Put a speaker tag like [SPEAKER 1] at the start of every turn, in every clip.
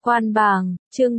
[SPEAKER 1] Quan bảng, chương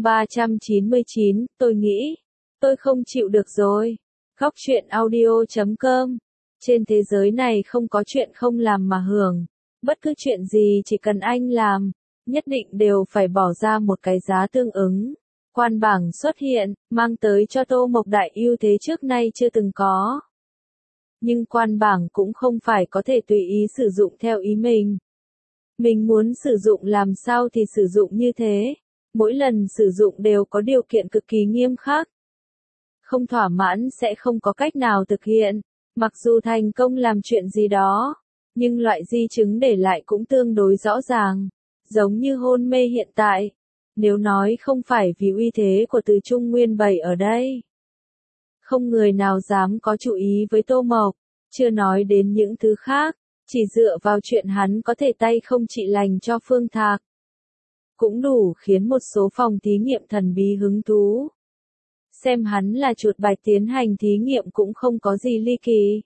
[SPEAKER 1] 399, tôi nghĩ, tôi không chịu được rồi. Góc truyện audio.com. Trên thế giới này không có chuyện không làm mà hưởng. Bất cứ chuyện gì chỉ cần anh làm, nhất định đều phải bỏ ra một cái giá tương ứng. Quan bảng xuất hiện, mang tới cho Tô Mộc Đại ưu thế trước nay chưa từng có. Nhưng quan bảng cũng không phải có thể tùy ý sử dụng theo ý mình. Mình muốn sử dụng làm sao thì sử dụng như thế. Mỗi lần sử dụng đều có điều kiện cực kỳ nghiêm khắc. Không thỏa mãn sẽ không có cách nào thực hiện. Mặc dù thành công làm chuyện gì đó, nhưng loại di chứng để lại cũng tương đối rõ ràng. Giống như hôn mê hiện tại. Nếu nói không phải vì uy thế của Từ Trung Nguyên bày ở đây, không người nào dám có chú ý với Tô Mộc. Chưa nói đến những thứ khác. Chỉ dựa vào chuyện hắn có thể tay không trị lành cho Phương Thạc, cũng đủ khiến một số phòng thí nghiệm thần bí hứng thú. Xem hắn là chuột bạch tiến hành thí nghiệm cũng không có gì ly kỳ.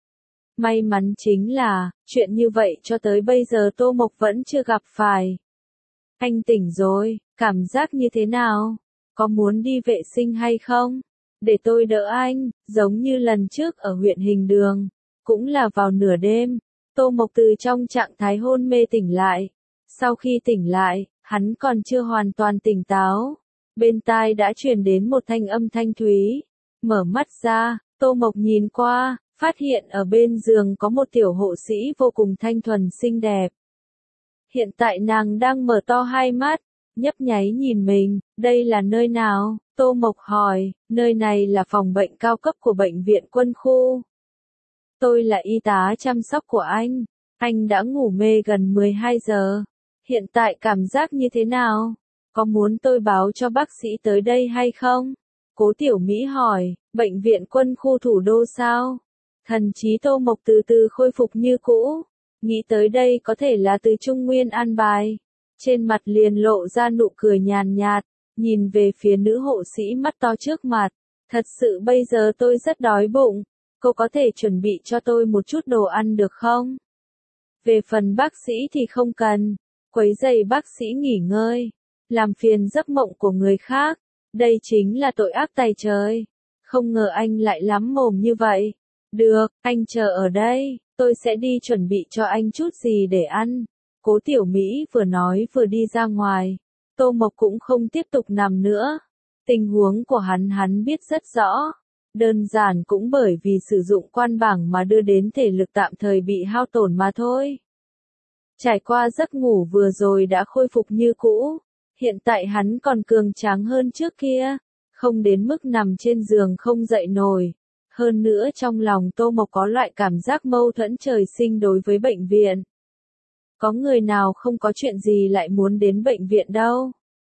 [SPEAKER 1] May mắn chính là, chuyện như vậy cho tới bây giờ Tô Mộc vẫn chưa gặp phải. Anh tỉnh rồi, cảm giác như thế nào? Có muốn đi vệ sinh hay không? Để tôi đỡ anh, giống như lần trước ở huyện Hình Đường. Cũng là vào nửa đêm. Tô Mộc từ trong trạng thái hôn mê tỉnh lại. Sau khi tỉnh lại, hắn còn chưa hoàn toàn tỉnh táo. Bên tai đã truyền đến một thanh âm thanh thúy. Mở mắt ra, Tô Mộc nhìn qua, phát hiện ở bên giường có một tiểu hộ sĩ vô cùng thanh thuần xinh đẹp. Hiện tại nàng đang mở to hai mắt, nhấp nháy nhìn mình, đây là nơi nào? Tô Mộc hỏi, nơi này là phòng bệnh cao cấp của bệnh viện quân khu. Tôi là y tá chăm sóc của anh đã ngủ mê gần 12 giờ. Hiện tại cảm giác như thế nào? Có muốn tôi báo cho bác sĩ tới đây hay không? Cố Tiểu Mỹ hỏi, bệnh viện quân khu thủ đô sao? Thần trí Tô Mộc từ từ khôi phục như cũ. Nghĩ tới đây có thể là Từ Trung Nguyên an bài. Trên mặt liền lộ ra nụ cười nhàn nhạt, nhìn về phía nữ hộ sĩ mắt to trước mặt. Thật sự bây giờ tôi rất đói bụng. Cô có thể chuẩn bị cho tôi một chút đồ ăn được không? Về phần bác sĩ thì không cần. Quấy rầy bác sĩ nghỉ ngơi. Làm phiền giấc mộng của người khác. Đây chính là tội ác tày trời. Không ngờ anh lại lắm mồm như vậy. Được, anh chờ ở đây. Tôi sẽ đi chuẩn bị cho anh chút gì để ăn. Cố Tiểu Mỹ vừa nói vừa đi ra ngoài. Tô Mộc cũng không tiếp tục nằm nữa. Tình huống của hắn biết rất rõ. Đơn giản cũng bởi vì sử dụng quan bảng mà đưa đến thể lực tạm thời bị hao tổn mà thôi. Trải qua giấc ngủ vừa rồi đã khôi phục như cũ. Hiện tại hắn còn cường tráng hơn trước kia. Không đến mức nằm trên giường không dậy nổi. Hơn nữa trong lòng Tô Mộc có loại cảm giác mâu thuẫn trời sinh đối với bệnh viện. Có người nào không có chuyện gì lại muốn đến bệnh viện đâu.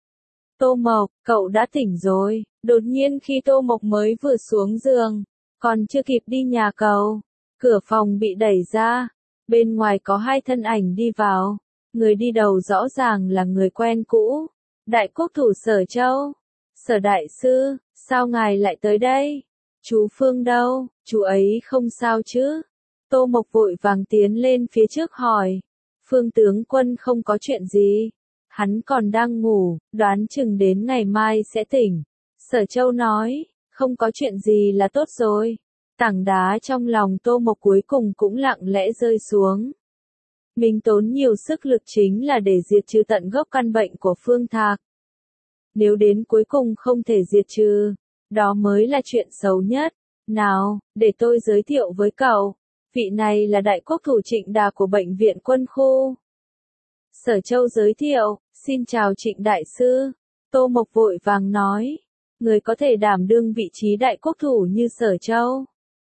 [SPEAKER 1] Tô Mộc, cậu đã tỉnh rồi. Đột nhiên khi Tô Mộc mới vừa xuống giường, còn chưa kịp đi nhà cầu, cửa phòng bị đẩy ra. Bên ngoài có hai thân ảnh đi vào. Người đi đầu rõ ràng là người quen cũ. Đại quốc thủ Sở Châu. Sở đại sư, sao ngài lại tới đây? Chú Phương đâu? Chú ấy không sao chứ? Tô Mộc vội vàng tiến lên phía trước hỏi. Phương tướng quân không có chuyện gì. Hắn còn đang ngủ, đoán chừng đến ngày mai sẽ tỉnh. Sở Châu nói, không có chuyện gì là tốt rồi. Tảng đá trong lòng Tô Mộc cuối cùng cũng lặng lẽ rơi xuống. Mình tốn nhiều sức lực chính là để diệt trừ tận gốc căn bệnh của Phương Thạc. Nếu đến cuối cùng không thể diệt trừ, đó mới là chuyện xấu nhất. Nào, để tôi giới thiệu với cậu. Vị này là đại quốc thủ Trịnh Đà của bệnh viện quân khu. Sở Châu giới thiệu, xin chào Trịnh đại sư. Tô Mộc vội vàng nói, người có thể đảm đương vị trí đại quốc thủ như Sở Châu.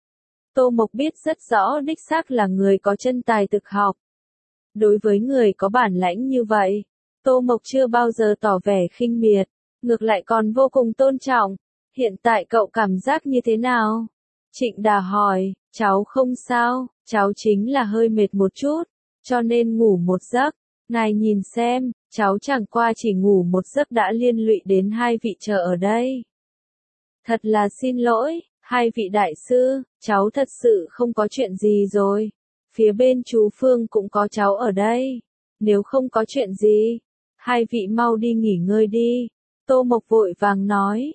[SPEAKER 1] Tô Mộc biết rất rõ đích xác là người có chân tài thực học. Đối với người có bản lãnh như vậy, Tô Mộc chưa bao giờ tỏ vẻ khinh miệt, ngược lại còn vô cùng tôn trọng. Hiện tại cậu cảm giác như thế nào? Trịnh Đà hỏi, cháu không sao, cháu chính là hơi mệt một chút, cho nên ngủ một giấc. Ngài nhìn xem, cháu chẳng qua chỉ ngủ một giấc đã liên lụy đến hai vị chờ ở đây. Thật là xin lỗi, hai vị đại sư, cháu thật sự không có chuyện gì rồi. Phía bên chú Phương cũng có cháu ở đây. Nếu không có chuyện gì, Hai vị mau đi nghỉ ngơi đi. Tô Mộc vội vàng nói.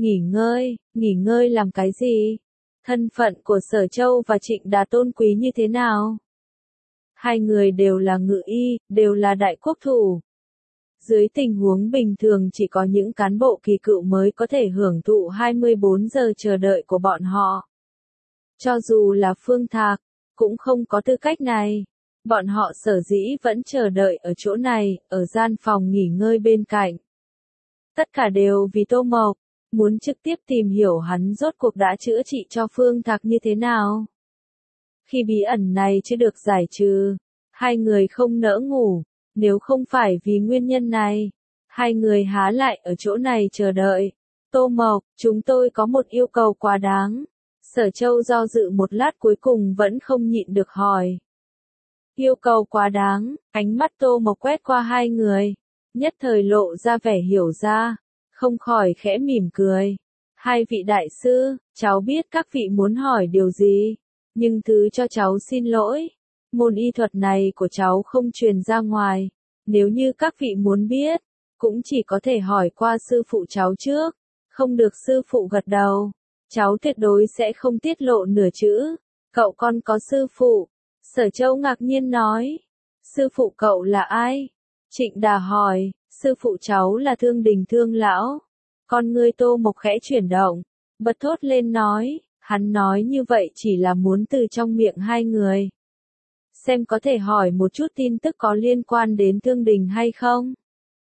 [SPEAKER 1] Nghỉ ngơi làm cái gì? Thân phận của Sở Châu và Trịnh Đà tôn quý như thế nào? Hai người đều là ngự y, đều là đại quốc thủ. Dưới tình huống bình thường chỉ có những cán bộ kỳ cựu mới có thể hưởng thụ 24 giờ chờ đợi của bọn họ. Cho dù là Phương Thạc, cũng không có tư cách này. Bọn họ sở dĩ vẫn chờ đợi ở chỗ này, ở gian phòng nghỉ ngơi bên cạnh. Tất cả đều vì Tô Mộc, muốn trực tiếp tìm hiểu hắn rốt cuộc đã chữa trị cho Phương Thạc như thế nào. Khi bí ẩn này chưa được giải trừ, hai người không nỡ ngủ, nếu không phải vì nguyên nhân này, hai người há lại ở chỗ này chờ đợi. Tô Mộc, chúng tôi có một yêu cầu quá đáng. Sở Châu do dự một lát cuối cùng vẫn không nhịn được hỏi. Yêu cầu quá đáng, ánh mắt Tô Mộc quét qua hai người, nhất thời lộ ra vẻ hiểu ra, không khỏi khẽ mỉm cười. Hai vị đại sư, cháu biết các vị muốn hỏi điều gì, nhưng thứ cho cháu xin lỗi. Môn y thuật này của cháu không truyền ra ngoài, nếu như các vị muốn biết, cũng chỉ có thể hỏi qua sư phụ cháu trước, không được sư phụ gật đầu. Cháu tuyệt đối sẽ không tiết lộ nửa chữ. Cậu con có sư phụ. Sở Châu ngạc nhiên nói. Sư phụ cậu là ai? Trịnh Đà hỏi. Sư phụ cháu là Thương Đình Thương lão. Con ngươi Tô Mộc khẽ chuyển động, bật thốt lên nói. Hắn nói như vậy chỉ là muốn từ trong miệng hai người xem có thể hỏi một chút tin tức có liên quan đến Thương Đình hay không.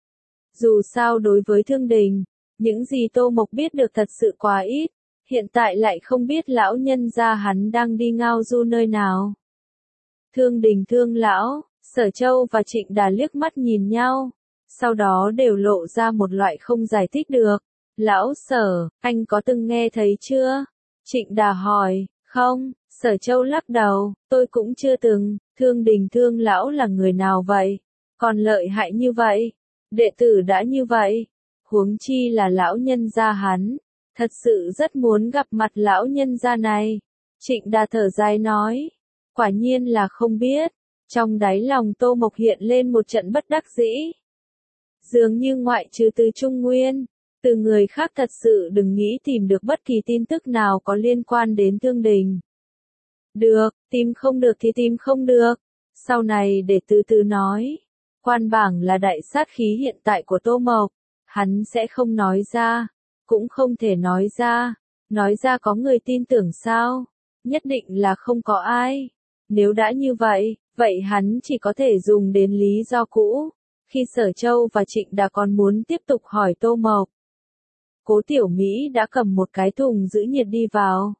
[SPEAKER 1] Dù sao đối với Thương Đình, những gì Tô Mộc biết được thật sự quá ít. Hiện tại lại không biết lão nhân gia hắn đang đi ngao du nơi nào. Thương Đình Thương lão, Sở Châu và Trịnh Đà liếc mắt nhìn nhau, sau đó đều lộ ra một loại không giải thích được. Lão Sở, anh có từng nghe thấy chưa? Trịnh Đà hỏi. Không. Sở Châu lắc đầu. Tôi cũng chưa từng. Thương Đình Thương lão là người nào vậy? Còn lợi hại như vậy? Đệ tử đã như vậy, huống chi là lão nhân gia hắn. Thật sự rất muốn gặp mặt lão nhân gia này. Trịnh Đà thở dài nói. Quả nhiên là không biết. Trong đáy lòng Tô Mộc hiện lên một trận bất đắc dĩ. Dường như ngoại trừ từ Trung Nguyên, từ người khác thật sự đừng nghĩ tìm được bất kỳ tin tức nào có liên quan đến Thương Đình. Được, tìm không được thì tìm không được. Sau này để từ từ nói. Quan bảng là đại sát khí hiện tại của Tô Mộc. Hắn sẽ không nói ra. Cũng không thể nói ra. Nói ra có người tin tưởng sao? Nhất định là không có ai. Nếu đã như vậy, vậy hắn chỉ có thể dùng đến lý do cũ. Khi Sở Châu và Trịnh Đà còn muốn tiếp tục hỏi Tô Mộc, Cố Tiểu Mỹ đã cầm một cái thùng giữ nhiệt đi vào.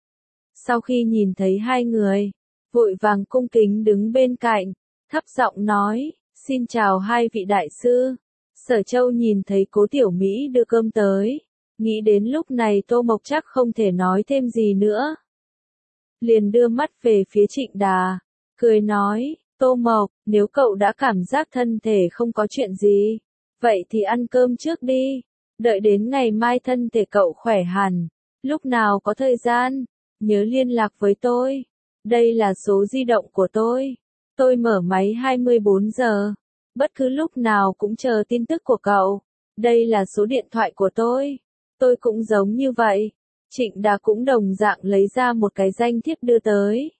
[SPEAKER 1] Sau khi nhìn thấy hai người, vội vàng cung kính đứng bên cạnh, thấp giọng nói, xin chào hai vị đại sư. Sở Châu nhìn thấy Cố Tiểu Mỹ đưa cơm tới, nghĩ đến lúc này Tô Mộc chắc không thể nói thêm gì nữa. Liền đưa mắt về phía Trịnh Đà, cười nói, Tô Mộc, nếu cậu đã cảm giác thân thể không có chuyện gì, vậy thì ăn cơm trước đi, đợi đến ngày mai thân thể cậu khỏe hẳn, lúc nào có thời gian, nhớ liên lạc với tôi. Đây là số di động của tôi mở máy 24 giờ, bất cứ lúc nào cũng chờ tin tức của cậu. Đây là số điện thoại của tôi cũng giống như vậy. Trịnh Đà cũng đồng dạng lấy ra một cái danh thiếp đưa tới.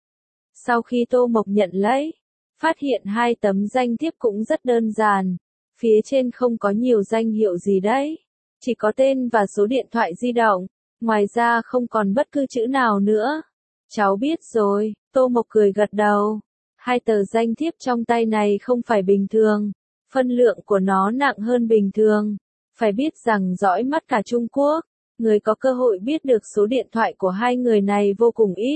[SPEAKER 1] Sau khi Tô Mộc nhận lấy, phát hiện hai tấm danh thiếp cũng rất đơn giản, phía trên không có nhiều danh hiệu gì đấy, chỉ có tên và số điện thoại di động, ngoài ra không còn bất cứ chữ nào nữa. Cháu biết rồi, Tô Mộc cười gật đầu. Hai tờ danh thiếp trong tay này không phải bình thường, phân lượng của nó nặng hơn bình thường. Phải biết rằng dõi mắt cả Trung Quốc, người có cơ hội biết được số điện thoại của hai người này vô cùng ít.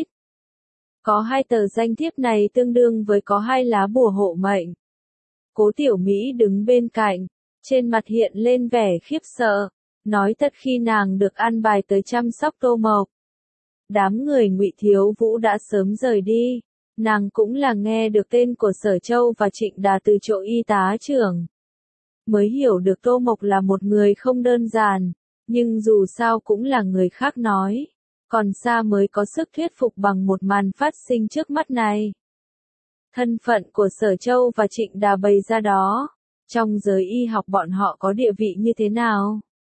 [SPEAKER 1] Có hai tờ danh thiếp này tương đương với có hai lá bùa hộ mệnh. Cố Tiểu Mỹ đứng bên cạnh, trên mặt hiện lên vẻ khiếp sợ, nói thật khi nàng được an bài tới chăm sóc Tô Mộc. Đám người Ngụy Thiếu Vũ đã sớm rời đi, nàng cũng là nghe được tên của Sở Châu và Trịnh Đà từ chỗ y tá trưởng. Mới hiểu được Tô Mộc là một người không đơn giản, nhưng dù sao cũng là người khác nói. Còn xa mới có sức thuyết phục bằng một màn phát sinh trước mắt này. Thân phận của Sở Châu và Trịnh Đà bày ra đó, Trong giới y học bọn họ có địa vị như thế nào?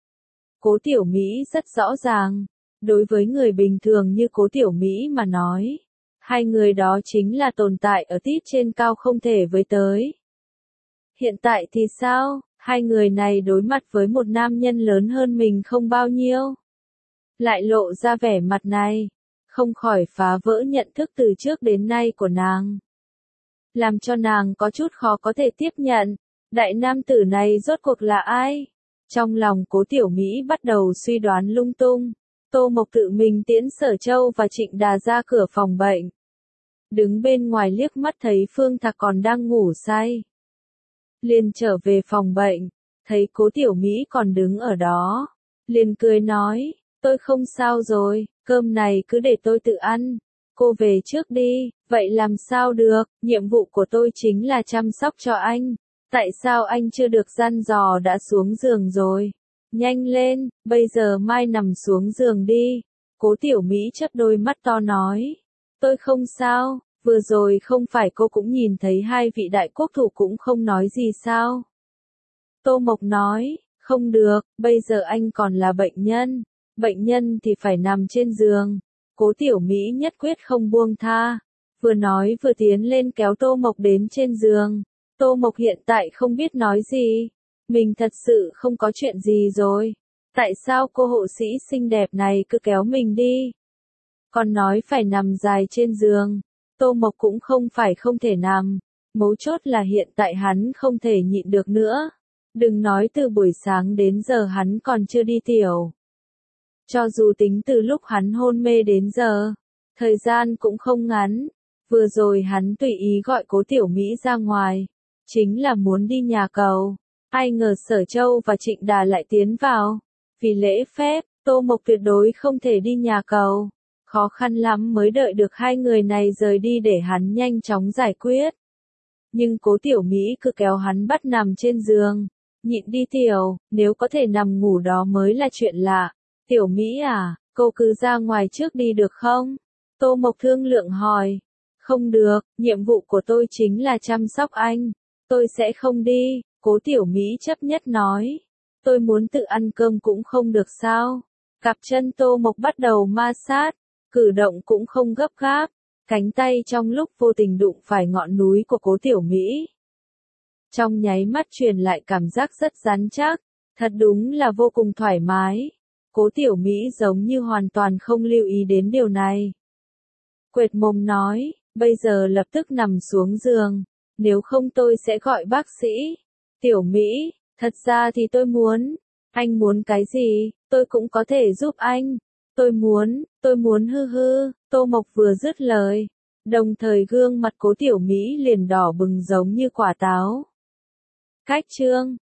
[SPEAKER 1] Cố Tiểu Mỹ rất rõ ràng. Đối với người bình thường như Cố Tiểu Mỹ mà nói, hai người đó chính là tồn tại ở tít trên cao không thể với tới. Hiện tại thì sao? Hai người này đối mặt với một nam nhân lớn hơn mình không bao nhiêu. Lại lộ ra vẻ mặt này, không khỏi phá vỡ nhận thức từ trước đến nay của nàng. Làm cho nàng có chút khó có thể tiếp nhận, đại nam tử này rốt cuộc là ai? Trong lòng Cố Tiểu Mỹ bắt đầu suy đoán lung tung. Tô Mộc tự mình tiễn Sở Châu và Trịnh Đà ra cửa phòng bệnh. Đứng bên ngoài liếc mắt thấy Phương Thạc còn đang ngủ say. Liền trở về phòng bệnh, thấy Cố Tiểu Mỹ còn đứng ở đó. Liền cười nói, tôi không sao rồi, cơm này cứ để tôi tự ăn. Cô về trước đi, vậy làm sao được, nhiệm vụ của tôi chính là chăm sóc cho anh. Tại sao anh chưa được dặn dò đã xuống giường rồi? Nhanh lên, bây giờ mai nằm xuống giường đi. Cố Tiểu Mỹ chớp đôi mắt to nói. Tôi không sao, vừa rồi không phải cô cũng nhìn thấy hai vị đại quốc thủ cũng không nói gì sao? Tô Mộc nói, không được, bây giờ anh còn là bệnh nhân. Bệnh nhân thì phải nằm trên giường. Cố Tiểu Mỹ nhất quyết không buông tha. Vừa nói vừa tiến lên kéo Tô Mộc đến trên giường. Tô Mộc hiện tại không biết nói gì. Mình thật sự không có chuyện gì rồi. Tại sao cô hộ sĩ xinh đẹp này cứ kéo mình đi? Còn nói phải nằm dài trên giường. Tô Mộc cũng không phải không thể nằm. Mấu chốt là hiện tại hắn không thể nhịn được nữa. Đừng nói từ buổi sáng đến giờ hắn còn chưa đi tiểu. Cho dù tính từ lúc hắn hôn mê đến giờ, thời gian cũng không ngắn. Vừa rồi hắn tùy ý gọi Cố Tiểu Mỹ ra ngoài, chính là muốn đi nhà cầu. Ai ngờ Sở Châu và Trịnh Đà lại tiến vào. Vì lễ phép, Tô Mộc tuyệt đối không thể đi nhà cầu. Khó khăn lắm mới đợi được hai người này rời đi để hắn nhanh chóng giải quyết. Nhưng Cố Tiểu Mỹ cứ kéo hắn bắt nằm trên giường. Nhịn đi tiểu, nếu có thể nằm ngủ đó mới là chuyện lạ. Tiểu Mỹ à, cô cứ ra ngoài trước đi được không? Tô Mộc thương lượng hỏi. Không được, nhiệm vụ của tôi chính là chăm sóc anh. Tôi sẽ không đi, Cố Tiểu Mỹ chấp nhất nói. Tôi muốn tự ăn cơm cũng không được sao? Cặp chân Tô Mộc bắt đầu ma sát, cử động cũng không gấp gáp. Cánh tay trong lúc vô tình đụng phải ngọn núi của Cố Tiểu Mỹ. Trong nháy mắt truyền lại cảm giác rất rắn chắc, thật đúng là vô cùng thoải mái. Cố Tiểu Mỹ giống như hoàn toàn không lưu ý đến điều này. Quệt mồm nói, bây giờ lập tức nằm xuống giường, nếu không tôi sẽ gọi bác sĩ. Tiểu Mỹ, thật ra thì tôi muốn, anh muốn cái gì, tôi cũng có thể giúp anh. Tôi muốn hư hư, Tô Mộc vừa dứt lời. Đồng thời gương mặt Cố Tiểu Mỹ liền đỏ bừng giống như quả táo. Cách chương